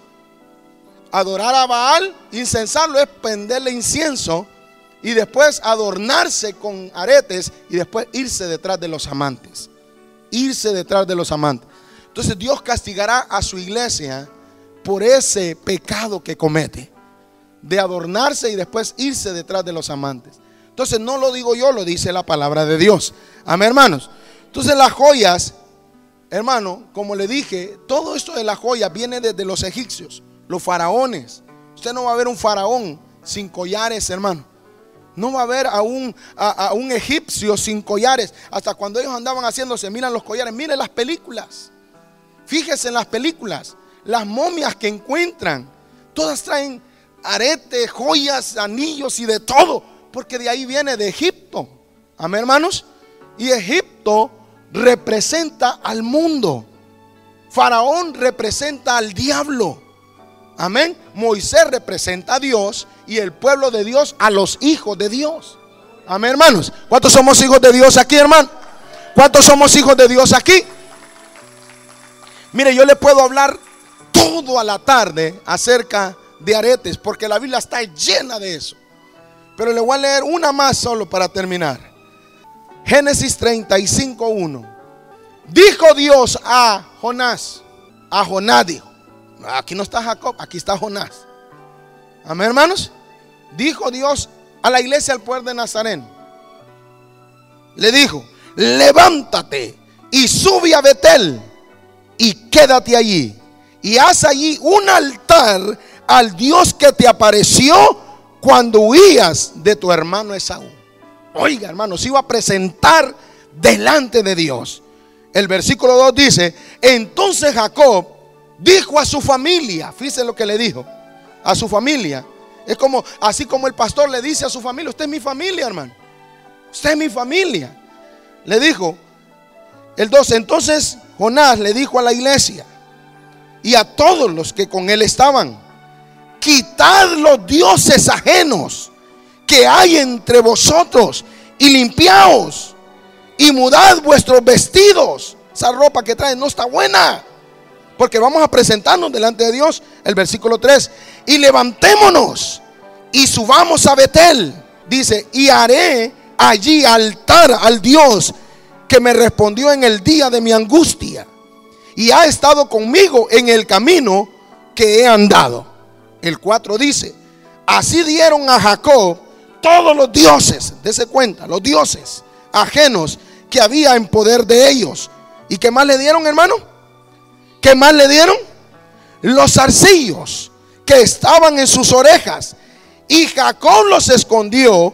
Adorar a Baal, incensarlo, es prenderle incienso y después adornarse con aretes y después irse detrás de los amantes. Irse detrás de los amantes. Entonces Dios castigará a su iglesia por ese pecado que comete, de adornarse y después irse detrás de los amantes. Entonces no lo digo yo, lo dice la palabra de Dios. Amén, hermanos. Entonces las joyas, hermano, como le dije, todo esto de las joyas viene desde los egipcios, los faraones. Usted no va a ver un faraón sin collares, hermano. No va a ver a un, a, a un egipcio sin collares. Hasta cuando ellos andaban haciéndose, miran los collares, miren las películas. Fíjese en las películas, las momias que encuentran, todas traen aretes, joyas, anillos y de todo, porque de ahí viene, de Egipto. Amén, hermanos. Y Egipto representa al mundo. Faraón representa al diablo. Amén. Moisés representa a Dios y el pueblo de Dios a los hijos de Dios. Amén, hermanos. ¿Cuántos somos hijos de Dios aquí, hermano? ¿Cuántos somos hijos de Dios aquí? Mire, yo le puedo hablar todo a la tarde acerca de aretes, porque la Biblia está llena de eso. Pero le voy a leer una más solo para terminar. Génesis treinta y cinco, uno. Dijo Dios a Jonás, a Jonás dijo, aquí no está Jacob, aquí está Jonás. Amén, hermanos. Dijo Dios a la iglesia al pueblo de Nazaret, le dijo: levántate y sube a Betel y quédate allí y haz allí un altar al Dios que te apareció cuando huías de tu hermano Esaú. Oiga, hermano, se iba a presentar delante de Dios. El versículo dos dice: entonces Jacob dijo a su familia, fíjese lo que le dijo a su familia. Es como, así como el pastor le dice a su familia: usted es mi familia, hermano, usted es mi familia. Le dijo el doce: entonces Jonás le dijo a la iglesia y a todos los que con él estaban: quitad los dioses ajenos que hay entre vosotros y limpiaos y mudad vuestros vestidos. Esa ropa que traen no está buena, porque vamos a presentarnos delante de Dios. El versículo tres: y levantémonos y subamos a Betel, dice, y haré allí altar al Dios que me respondió en el día de mi angustia y ha estado conmigo en el camino que he andado. El cuatro dice: así dieron a Jacob todos los dioses, dése cuenta, los dioses ajenos que había en poder de ellos. ¿Y qué más le dieron, hermano? ¿Qué más le dieron? Los zarcillos que estaban en sus orejas. Y Jacob los escondió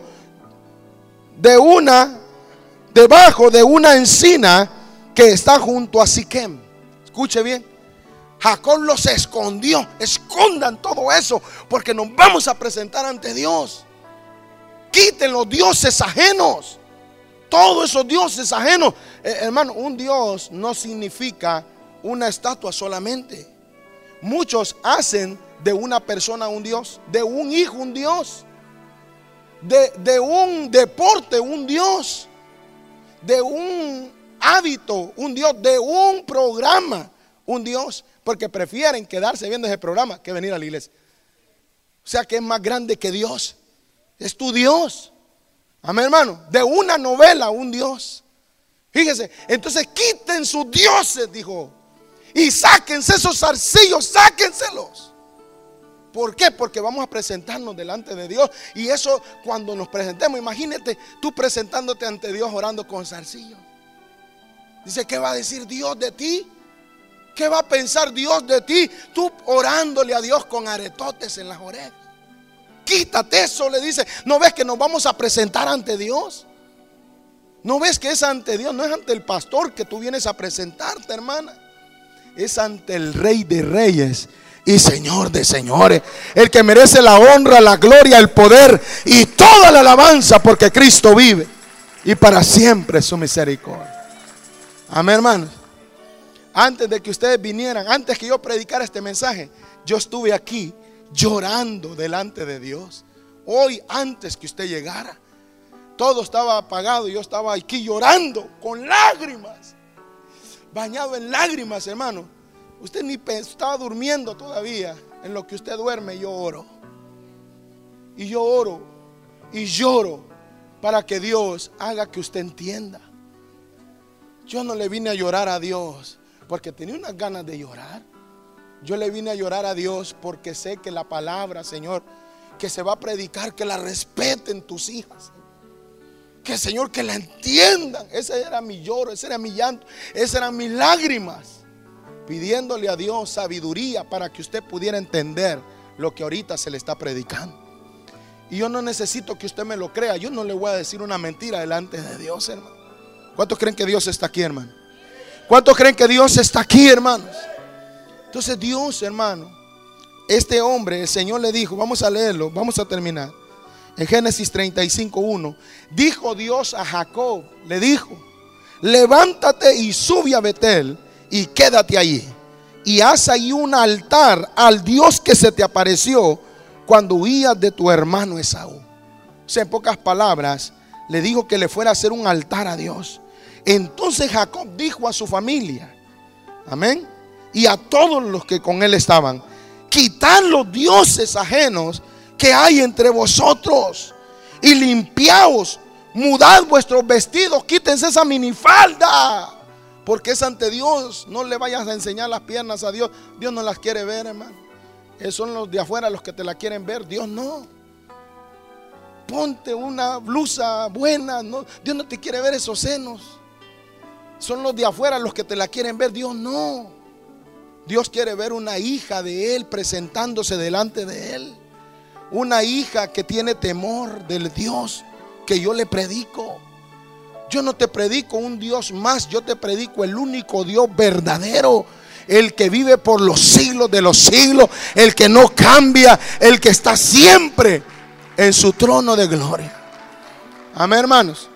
de una, debajo de una encina que está junto a Siquem. Escuche bien. Jacob los escondió. Escondan todo eso, porque nos vamos a presentar ante Dios. Quiten los dioses ajenos. Todos esos dioses ajenos. Eh, hermano, un Dios no significa una estatua solamente. muchos hacen de una persona un Dios, de un hijo un Dios, de, de un deporte un Dios, de un hábito un Dios, de un programa un Dios, porque prefieren quedarse viendo ese programa que venir a la iglesia. O sea que es más grande que Dios, es tu Dios. Amén, hermano. De una novela un Dios. Fíjese, entonces quiten sus dioses, dijo, y sáquense esos zarcillos, sáquenselos. ¿Por qué? Porque vamos a presentarnos delante de Dios. Y eso cuando nos presentemos, imagínate tú presentándote ante Dios orando con zarcillos. Dice, ¿qué va a decir Dios de ti? ¿Qué va a pensar Dios de ti? Tú orándole a Dios con aretotes en las orejas. Quítate eso, le dice. ¿No ves que nos vamos a presentar ante Dios? ¿No ves que es ante Dios? No es ante el pastor que tú vienes a presentarte, hermana. Es ante el Rey de Reyes y Señor de señores, el que merece la honra, la gloria, el poder y toda la alabanza, porque Cristo vive y para siempre su misericordia. Amén, hermanos. Antes de que ustedes vinieran, antes que yo predicara este mensaje, yo estuve aquí llorando delante de Dios. Hoy, antes que usted llegara, todo estaba apagado y yo estaba aquí llorando con lágrimas, bañado en lágrimas, hermano. Usted ni estaba durmiendo todavía. En lo que usted duerme, yo oro. Y yo oro y lloro para que Dios haga que usted entienda. Yo no le vine a llorar a Dios porque tenía unas ganas de llorar. Yo le vine a llorar a Dios porque sé que la palabra, Señor, que se va a predicar, que la respeten tus hijas, que, Señor, que la entiendan. Ese era mi lloro, ese era mi llanto, esas eran mis lágrimas, pidiéndole a Dios sabiduría para que usted pudiera entender lo que ahorita se le está predicando. Y yo no necesito que usted me lo crea. Yo no le voy a decir una mentira delante de Dios, hermano. ¿Cuántos creen que Dios está aquí, hermano? ¿Cuántos creen que Dios está aquí, hermanos? Entonces Dios, hermano, este hombre, el Señor le dijo, vamos a leerlo, vamos a terminar. En Génesis treinta y cinco, uno, dijo Dios a Jacob, le dijo, levántate y sube a Betel y quédate allí. Y haz ahí un altar al Dios que se te apareció cuando huías de tu hermano Esaú. O sea, en pocas palabras, le dijo que le fuera a hacer un altar a Dios. Entonces Jacob dijo a su familia, amén, y a todos los que con él estaban, quitad los dioses ajenos que hay entre vosotros y limpiaos, mudad vuestros vestidos, quítense esa minifalda, porque es ante Dios. No le vayas a enseñar las piernas a Dios. Dios no las quiere ver, hermano. Esos son los de afuera los que te la quieren ver. Dios no. Ponte una blusa buena, no. Dios no te quiere ver esos senos. Son los de afuera los que te la quieren ver. Dios no. Dios quiere ver una hija de Él presentándose delante de Él. Una hija que tiene temor del Dios que yo le predico. Yo no te predico un Dios más, yo te predico el único Dios verdadero, el que vive por los siglos de los siglos, el que no cambia, el que está siempre en su trono de gloria. Amén, hermanos.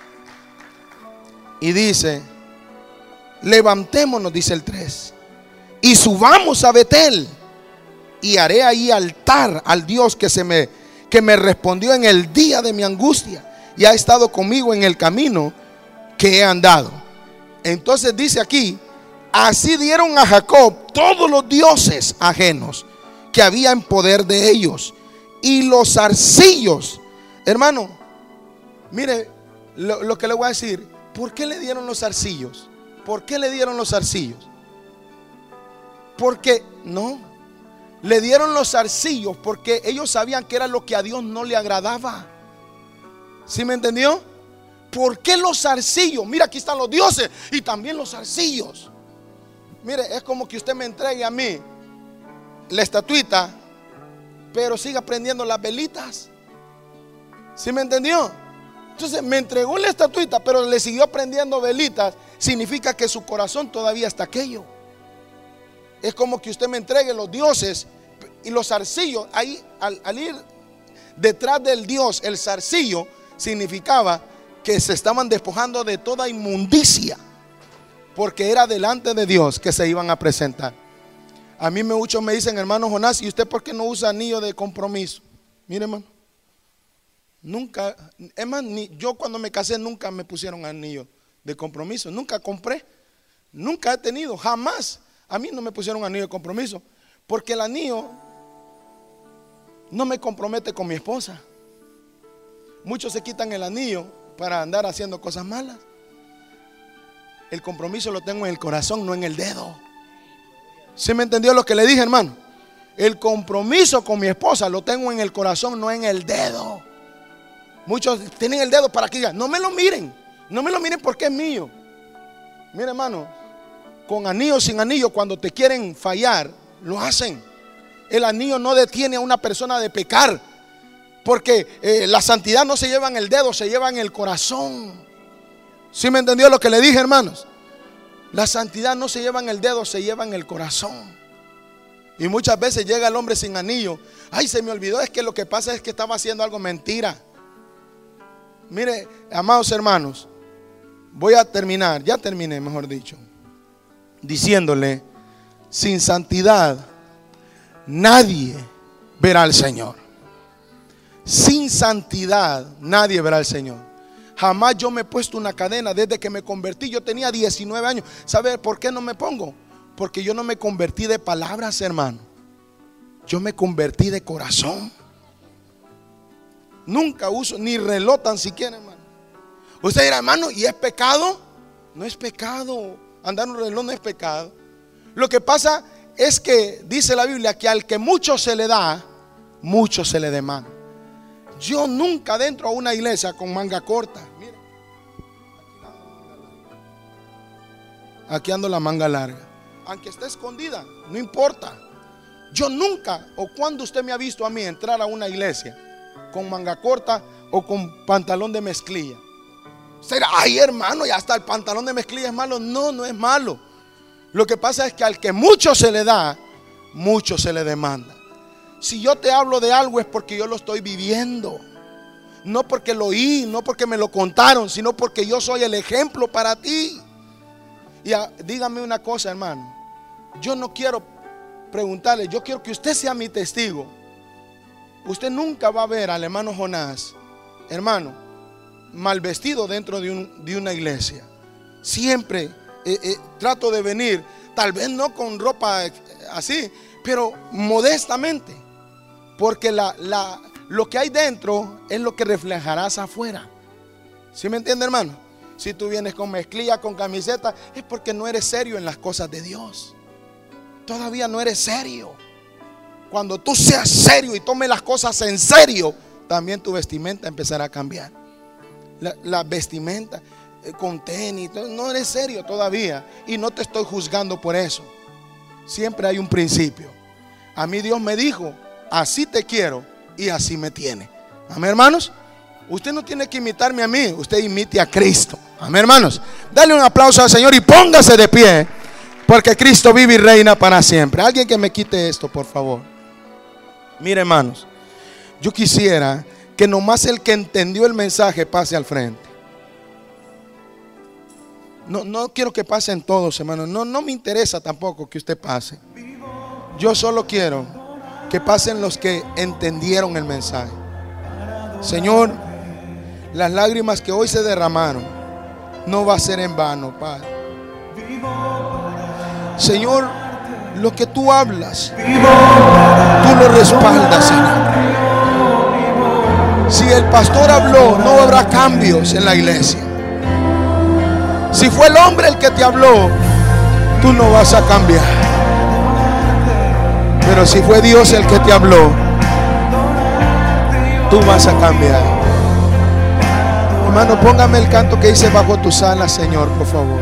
Y dice, levantémonos, dice el tres, y subamos a Betel, y haré ahí altar al Dios que se me, que me respondió en el día de mi angustia y ha estado conmigo en el camino que he andado. Entonces dice aquí, así dieron a Jacob todos los dioses ajenos que había en poder de ellos y los zarcillos. Hermano, mire lo, lo que le voy a decir. ¿Por qué le dieron los zarcillos? ¿Por qué le dieron los zarcillos? Porque no, le dieron los zarcillos porque ellos sabían que era lo que a Dios no le agradaba. ¿Sí me entendió? ¿Por qué los zarcillos? Mira, aquí están los dioses y también los zarcillos. Mire, es como que usted me entregue a mí la estatuita, pero siga prendiendo las velitas. ¿Sí me entendió? Entonces me entregó la estatuita, pero le siguió prendiendo velitas. Significa que su corazón todavía está aquello. Es como que usted me entregue los dioses y los zarcillos. Ahí al, al ir detrás del dios, el zarcillo significaba que se estaban despojando de toda inmundicia, porque era delante de Dios que se iban a presentar. A mí me muchos me dicen, hermano Jonás, ¿y usted por qué no usa anillo de compromiso? Mire, hermano, nunca, es más, ni, yo cuando me casé nunca me pusieron anillo de compromiso, nunca compré, nunca he tenido, jamás. A mí no me pusieron anillo de compromiso, porque el anillo no me compromete con mi esposa. Muchos se quitan el anillo para andar haciendo cosas malas. El compromiso lo tengo en el corazón, no en el dedo. ¿Sí me entendió lo que le dije, hermano? El compromiso con mi esposa lo tengo en el corazón, no en el dedo. Muchos tienen el dedo para que digan, no me lo miren, no me lo miren porque es mío. Mira, hermano, con anillo o sin anillo, cuando te quieren fallar, lo hacen. El anillo no detiene a una persona de pecar, porque eh, la santidad no se lleva en el dedo, se lleva en el corazón. ¿Sí me entendió lo que le dije, hermanos? La santidad no se lleva en el dedo, se lleva en el corazón. Y muchas veces llega el hombre sin anillo. Ay, se me olvidó, es que lo que pasa es que estaba haciendo algo mentira. Mire, amados hermanos, voy a terminar, ya terminé, mejor dicho, diciéndole, sin santidad nadie verá al Señor. Sin santidad nadie verá al Señor. Jamás yo me he puesto una cadena desde que me convertí. Yo tenía diecinueve años. ¿Sabe por qué no me pongo? Porque yo no me convertí de palabras, hermano. Yo me convertí de corazón. Nunca uso ni reloj tan siquiera, hermano. Usted dirá, hermano, ¿y es pecado? No es pecado. Andar un reloj no es pecado. Lo que pasa es que dice la Biblia que al que mucho se le da, mucho se le demanda. Yo nunca dentro a una iglesia con manga corta. Mira, aquí ando la manga larga. Aunque esté escondida, no importa. Yo nunca, o cuando usted me ha visto a mí entrar a una iglesia con manga corta o con pantalón de mezclilla. Será, ay, hermano, ya hasta el pantalón de mezclilla es malo. No, no es malo. Lo que pasa es que al que mucho se le da, mucho se le demanda. Si yo te hablo de algo es porque yo lo estoy viviendo. No porque lo oí, no porque me lo contaron, sino porque yo soy el ejemplo para ti. Y a, dígame una cosa, hermano. Yo no quiero preguntarle, yo quiero que usted sea mi testigo. Usted nunca va a ver al hermano Jonás, hermano, mal vestido dentro de, un, de una iglesia. Siempre eh, eh, trato de venir, tal vez no con ropa así, pero modestamente. Porque la, la, lo que hay dentro es lo que reflejarás afuera. ¿Sí me entiende, hermano? Si tú vienes con mezclilla, con camiseta, es porque no eres serio en las cosas de Dios. Todavía no eres serio. Cuando tú seas serio y tomes las cosas en serio, también tu vestimenta empezará a cambiar. La, la vestimenta eh, con tenis, no eres serio todavía. Y no te estoy juzgando por eso. Siempre hay un principio. A mí Dios me dijo, así te quiero y así me tiene. Amén, hermanos. Usted no tiene que imitarme a mí, usted imite a Cristo. Amén, hermanos. Dale un aplauso al Señor y póngase de pie, porque Cristo vive y reina para siempre. Alguien que me quite esto, por favor. Mire, hermanos, yo quisiera que nomás el que entendió el mensaje pase al frente. No, no quiero que pasen todos, hermanos. No, no me interesa tampoco que usted pase. Yo solo quiero que pasen los que entendieron el mensaje. Señor, las lágrimas que hoy se derramaron no va a ser en vano, Padre. Señor, lo que tú hablas, tú lo respaldas, Señor. Si el pastor habló, no habrá cambios en la iglesia. Si fue el hombre el que te habló, tú no vas a cambiar. Pero si fue Dios el que te habló, tú vas a cambiar. Hermano, póngame el canto que dice bajo tus alas, Señor, por favor.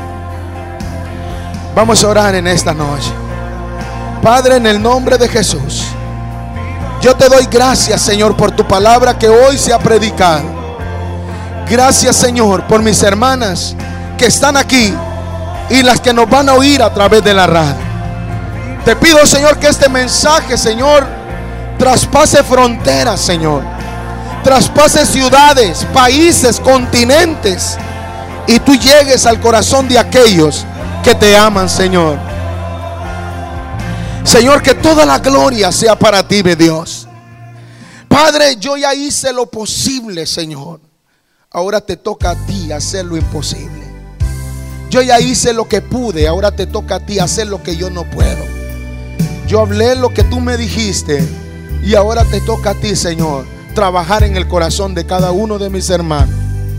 Vamos a orar en esta noche. Padre, en el nombre de Jesús, yo te doy gracias, Señor, por tu palabra que hoy se ha predicado. Gracias, Señor, por mis hermanas que están aquí y las que nos van a oír a través de la radio. Te pido, Señor, que este mensaje, Señor, traspase fronteras, Señor. Traspase ciudades, países, continentes. Y tú llegues al corazón de aquellos que te aman, Señor. Señor, que toda la gloria sea para ti, mi Dios. Padre, yo ya hice lo posible, Señor. Ahora te toca a ti hacer lo imposible. Yo ya hice lo que pude, ahora te toca a ti hacer lo que yo no puedo. Yo hablé lo que tú me dijiste y ahora te toca a ti, Señor, trabajar en el corazón de cada uno de mis hermanos.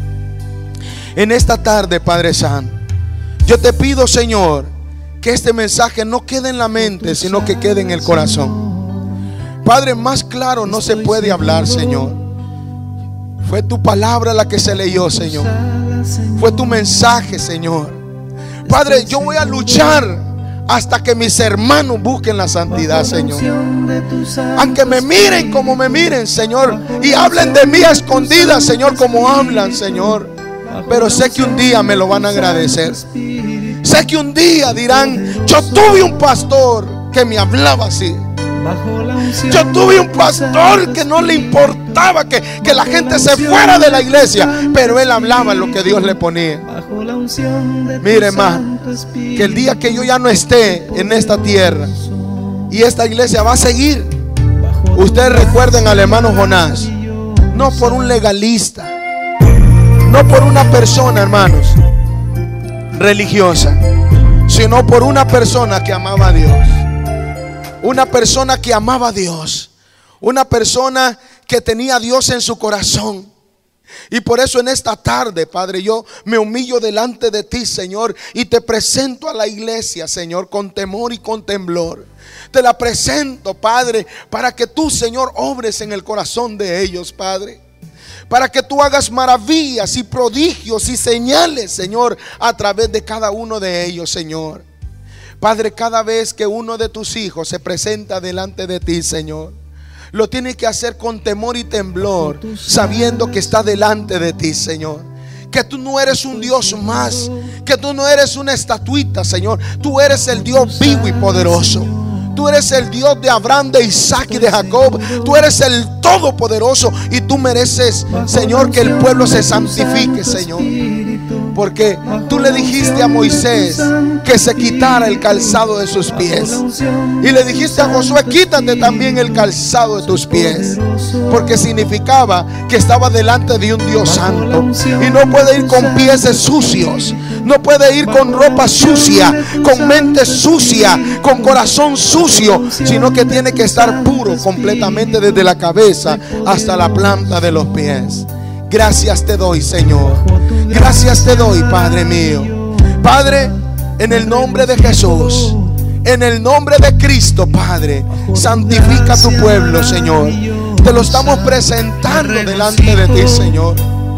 En esta tarde, Padre Santo, yo te pido, Señor, que este mensaje no quede en la mente, sino que quede en el corazón. Padre, más claro no se puede hablar, Señor. Fue tu palabra la que se leyó, Señor. Fue tu mensaje, Señor. Padre, yo voy a luchar hasta que mis hermanos busquen la santidad, Señor. Aunque me miren como me miren, Señor, y hablen de mí a escondidas, Señor, como hablan, Señor. Pero sé que un día me lo van a agradecer. Sé que un día dirán: yo tuve un pastor que me hablaba así. Yo tuve un pastor que no le importaba que, que la gente se fuera de la iglesia, pero él hablaba lo que Dios le ponía. Mire, hermano, que el día que yo ya no esté en esta tierra y esta iglesia va a seguir, ustedes recuerden al hermano Jonás, no por un legalista, no por una persona, hermanos, religiosa, sino por una persona que amaba a Dios. Una persona que amaba a Dios. Una persona que tenía a Dios en su corazón. Y por eso en esta tarde, Padre, yo me humillo delante de ti, Señor, y te presento a la iglesia, Señor, con temor y con temblor. Te la presento, Padre, para que tú, Señor, obres en el corazón de ellos, Padre. Para que tú hagas maravillas y prodigios y señales, Señor, a través de cada uno de ellos, Señor. Padre, cada vez que uno de tus hijos se presenta delante de ti, Señor, lo tiene que hacer con temor y temblor, sabiendo que está delante de ti, Señor. Que tú no eres un Dios más, que tú no eres una estatuita, Señor. Tú eres el Dios vivo y poderoso. Tú eres el Dios de Abraham, de Isaac y de Jacob. Tú eres el Todopoderoso y tú mereces, Señor, que el pueblo se santifique, Señor. Porque tú le dijiste a Moisés que se quitara el calzado de sus pies. Y le dijiste a Josué: quítate también el calzado de tus pies. Porque significaba que estaba delante de un Dios santo. Y no puede ir con pies sucios. No puede ir con ropa sucia, con mente sucia, con corazón sucio, sino que tiene que estar puro completamente desde la cabeza hasta la planta de los pies. Gracias te doy, Señor. Gracias te doy, Padre mío. Padre, en el nombre de Jesús, en el nombre de Cristo, Padre, santifica tu pueblo, Señor. Te lo estamos presentando delante de ti, Señor.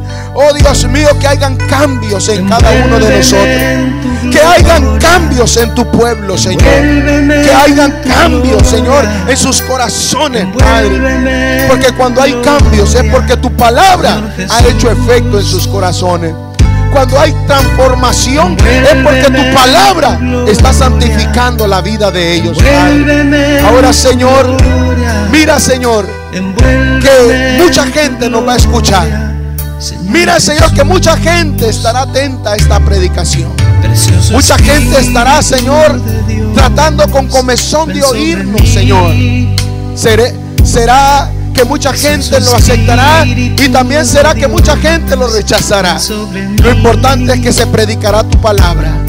Oh Dios mío, que hayan cambios en cada uno de nosotros. Que hayan cambios en tu pueblo, Señor. Que hayan cambios, Señor, en sus corazones, Padre. Porque cuando hay cambios es porque tu palabra ha hecho efecto en sus corazones. Cuando hay transformación es porque tu palabra está santificando la vida de ellos, Padre. Ahora, Señor, mira, Señor, que mucha gente nos va a escuchar. Mira, Señor, que mucha gente estará atenta a esta predicación. Mucha gente estará, Señor, tratando con comezón de oírnos, Señor. Seré, será que mucha gente lo aceptará y también será que mucha gente lo rechazará. Lo importante es que se predicará tu palabra.